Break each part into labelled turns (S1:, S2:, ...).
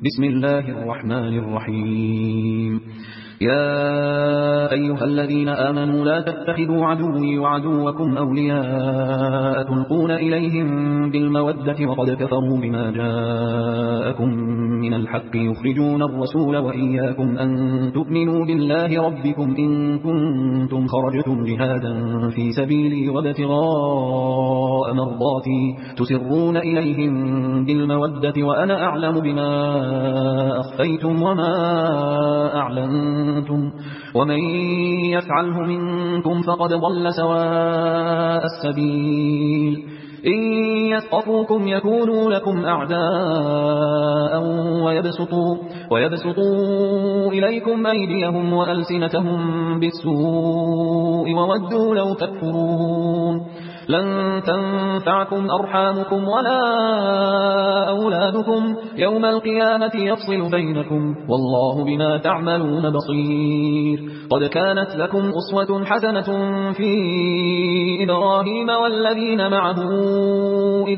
S1: بسم الله الرحمن الرحيم. يا أيها الذين آمنوا لا تتخذوا عدوي وعدوكم أولياء تلقون إليهم بالمودة وقد كفروا بما جاءكم من الحق يخرجون الرسول وإياكم أن تؤمنوا بالله ربكم إن كنتم خرجتم جهادا في سبيلي وابتغاء مرضاتي تسرون إليهم بالمودة وأنا أعلم بما أخفيتم وما أعلنتم ومن يفعله منكم فقد ضل سواء السبيل إن يثقفوكم يكونوا لكم أعداء ويبسطوا إليكم أيديهم وألسنتهم بالسوء وودوا لو تكفرون لن تنفعكم أرحامكم ولا أولادكم يوم القيامة يفصل بينكم والله بما تعملون بصير. قد كانت لكم أسوة حسنة في إبراهيم والذين معه إذ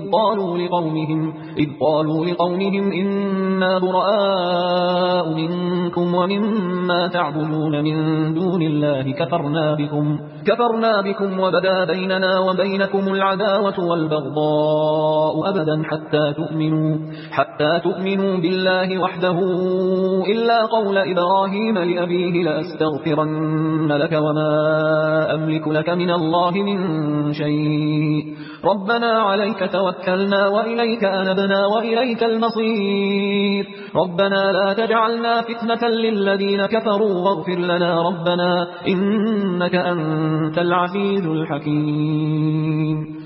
S1: قالوا لقومهم إنا براء منكم ومما تعبدون من دون الله كفرنا بكم وبدا بيننا وبينكم العداوة والبغضاء أبدا حتى تؤمنوا بالله وحده إلا قول إبراهيم لأبيه لأستغفرن لك وما أملك لك من الله من شيء ربنا عليك توكلنا وإليك أنبنا وإليك المصير ربنا لا تجعلنا فتنة للذين كفروا واغفر لنا ربنا إنك أنت العزيز الحكيم.